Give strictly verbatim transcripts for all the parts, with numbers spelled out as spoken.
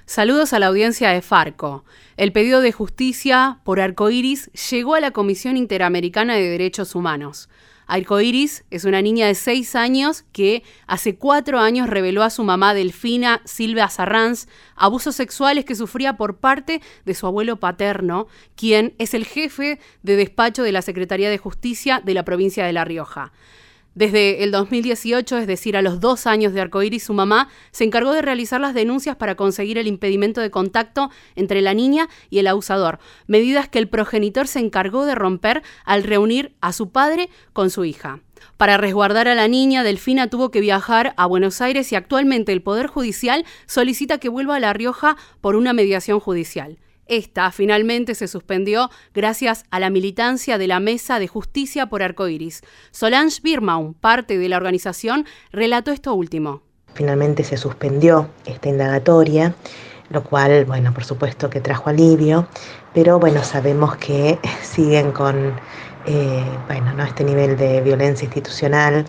Saludos a la audiencia de Farco. El pedido de justicia por Arcoiris llegó a la Comisión Interamericana de Derechos Humanos. Arcoiris es una niña de seis años que hace cuatro años reveló a su mamá Delfina Silva Sarranz abusos sexuales que sufría por parte de su abuelo paterno, quien es el jefe de despacho de la Secretaría de Justicia de la provincia de La Rioja. Desde el dos mil dieciocho, es decir, a los dos años de Arcoiris, su mamá se encargó de realizar las denuncias para conseguir el impedimento de contacto entre la niña y el abusador, medidas que el progenitor se encargó de romper al reunir a su padre con su hija. Para resguardar a la niña, Delfina tuvo que viajar a Buenos Aires y actualmente el Poder Judicial solicita que vuelva a La Rioja por una mediación judicial. Esta finalmente se suspendió gracias a la militancia de la Mesa de Justicia por Arcoiris. Solange Birnbaum, parte de la organización, relató esto último. Finalmente se suspendió esta indagatoria, lo cual, bueno, por supuesto que trajo alivio, pero bueno, sabemos que siguen con eh, bueno, ¿no? este nivel de violencia institucional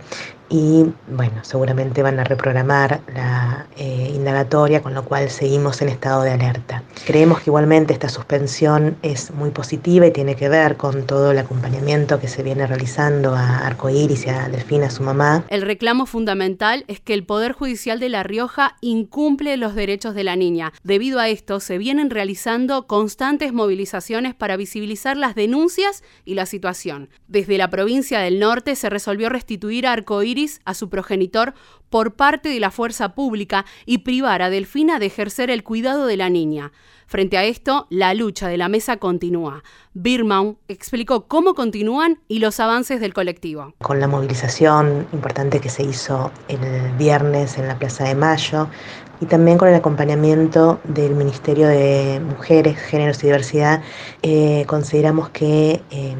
y bueno, seguramente van a reprogramar la eh, indagatoria, con lo cual seguimos en estado de alerta. Creemos que igualmente esta suspensión es muy positiva y tiene que ver con todo el acompañamiento que se viene realizando a Arcoiris y a Delfina, su mamá. El reclamo fundamental es que el Poder Judicial de La Rioja incumple los derechos de la niña. Debido a esto, se vienen realizando constantes movilizaciones para visibilizar las denuncias y la situación. Desde la provincia del Norte se resolvió restituir a Arcoiris a su progenitor por parte de la fuerza pública y privar a Delfina de ejercer el cuidado de la niña. Frente a esto, la lucha de la mesa continúa. Birnbaum explicó cómo continúan y los avances del colectivo. Con la movilización importante que se hizo el viernes en la Plaza de Mayo y también con el acompañamiento del Ministerio de Mujeres, Géneros y Diversidad, eh, consideramos que eh,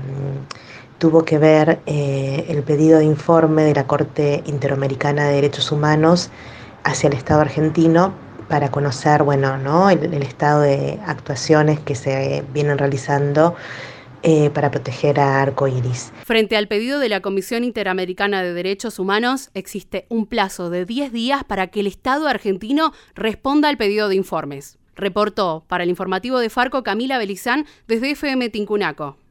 tuvo que ver eh, el pedido de informe de la Corte Interamericana de Derechos Humanos hacia el Estado argentino para conocer, bueno, ¿no? el, el estado de actuaciones que se vienen realizando eh, para proteger a Arcoiris. Frente al pedido de la Comisión Interamericana de Derechos Humanos, existe un plazo de diez días para que el Estado argentino responda al pedido de informes. Reportó para el informativo de Farco Camila Belizán desde F M Tincunaco.